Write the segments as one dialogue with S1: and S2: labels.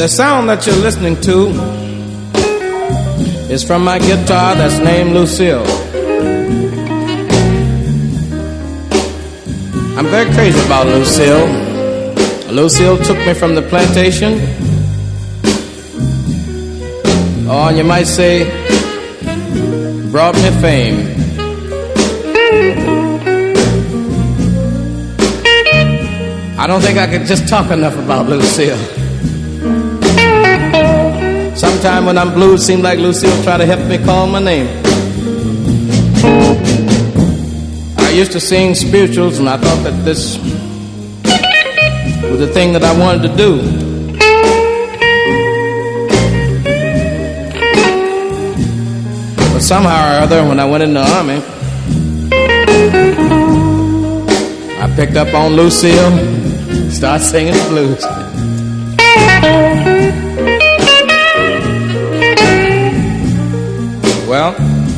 S1: The sound that you're listening to is from my guitar that's named Lucille. I'm very crazy about Lucille. Lucille took me from the plantation. Oh, and you might say, brought me fame. I don't think I could just talk enough about Lucille. Sometime when I'm blue, it seems like Lucille try to help me call my name. I used to sing spirituals, and I thought that this was the thing that I wanted to do. But somehow or other, when I went in the army, I picked up on Lucille, started singing the blues. Well,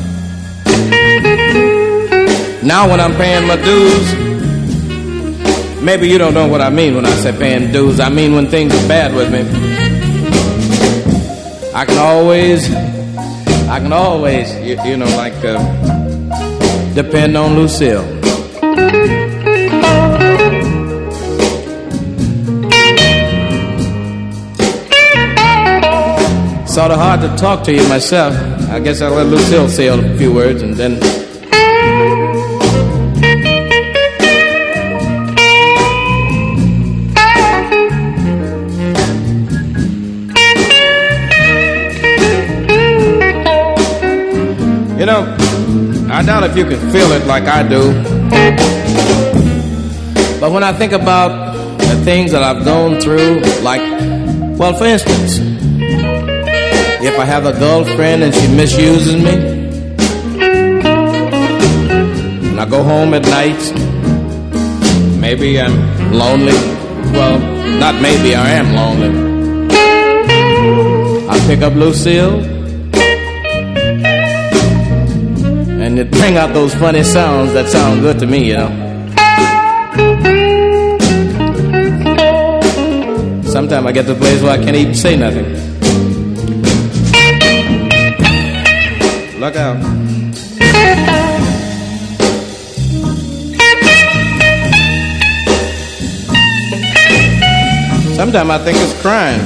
S1: now when I'm paying my dues, maybe you don't know what I mean when I say paying dues. I mean when things are bad with me, I can always, you know, like depend on Lucille. Sort of hard to talk to you myself. I guess I'll let Lucille say a few words and then. You know, I doubt if you can feel it like I do. But when I think about the things that I've gone through, like, well, for instance, if I have a girlfriend and she misuses me, and I go home at night, maybe I'm lonely. Well, not maybe, I am lonely. I pick up Lucille, and it bring out those funny sounds that sound good to me, you know. Sometimes I get to a place where I can't even say nothing. Look out. Sometimes I think it's crying.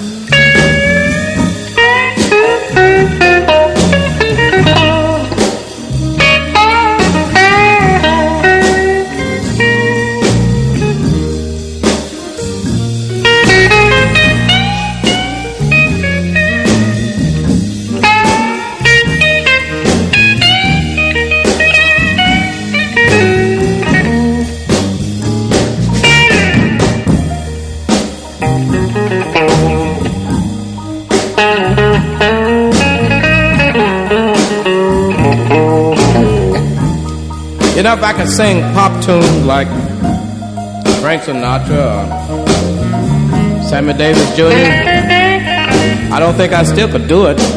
S1: You know, if I could sing pop tunes like Frank Sinatra or Sammy Davis Jr., I don't think I still could do it.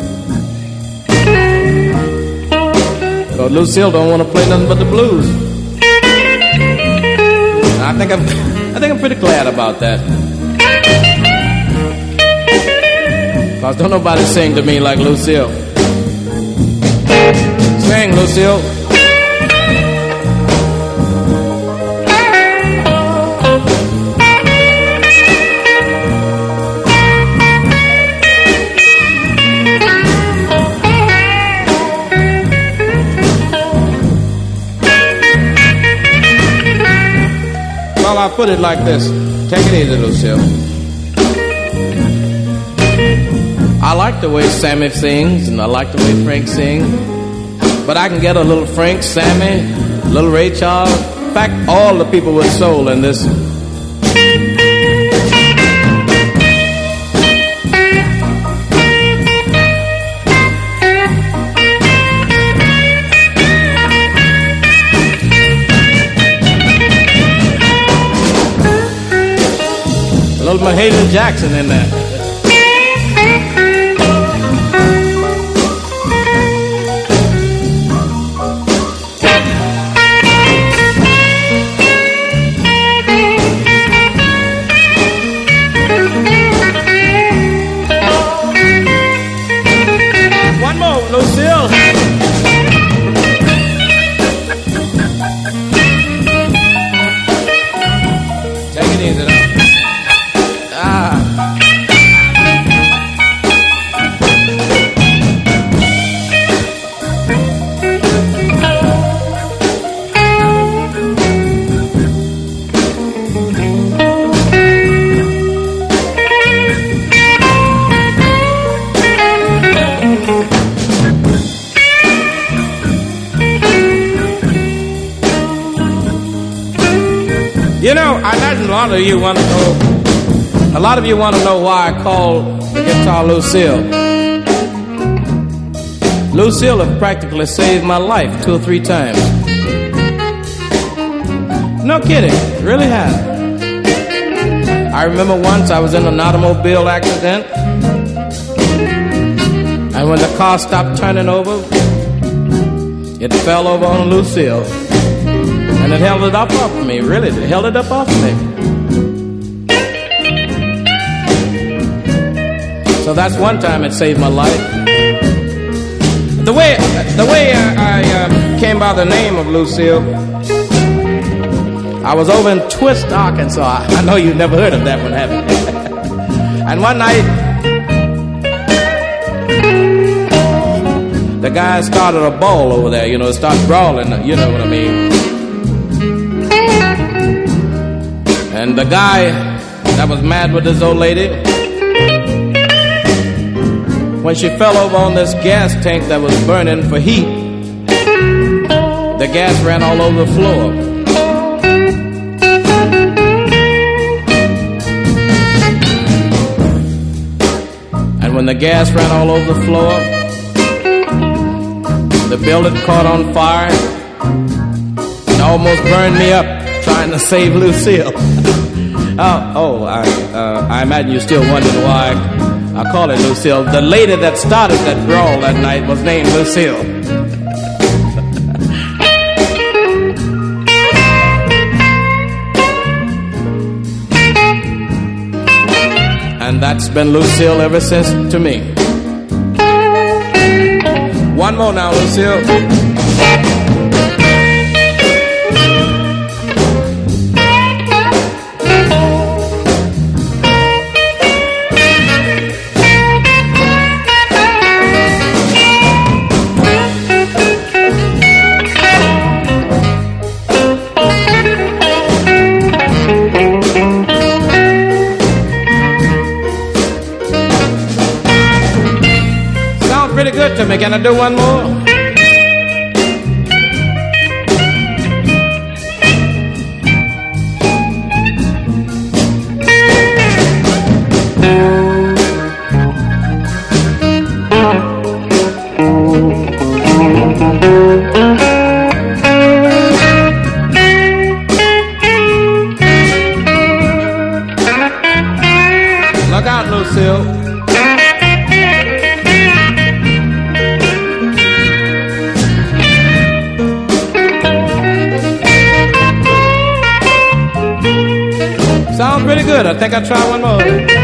S1: Because Lucille don't want to play nothing but the blues. And I think I'm pretty glad about that. Because don't nobody sing to me like Lucille. Sing, Lucille. Well, I'll put it like this. Take it easy, Lucille. I like the way Sammy sings, and I like the way Frank sings. But I can get a little Frank, Sammy, a little Ray Charles. In fact, all the people with soul in this. A little Mahalia Jackson in there. I imagine a lot of you want to know. A lot of you want to know why I call the guitar Lucille. Lucille have practically saved my life 2 or 3 times. No kidding, really has. I remember once I was in an automobile accident, and when the car stopped turning over, it fell over on Lucille, and it held it up off of me. Really, it held it up off of me. So that's one time it saved my life. The way I came by the name of Lucille, I was over in Twist, Arkansas. I know you've never heard of that one, have you? And one night, the guy started a ball over there, you know, started brawling, you know what I mean. And the guy that was mad with this old lady, when she fell over on this gas tank that was burning for heat, the gas ran all over the floor. And when the gas ran all over the floor, the building caught on fire and almost burned me up trying to save Lucille. I imagine you're still wondering why I call it Lucille. The lady that started that brawl that night was named Lucille. And that's been Lucille ever since to me. One more now, Lucille. Pretty good to me. Can I do one more? Look out, Lucille. Sounds pretty good. I think I'll try one more.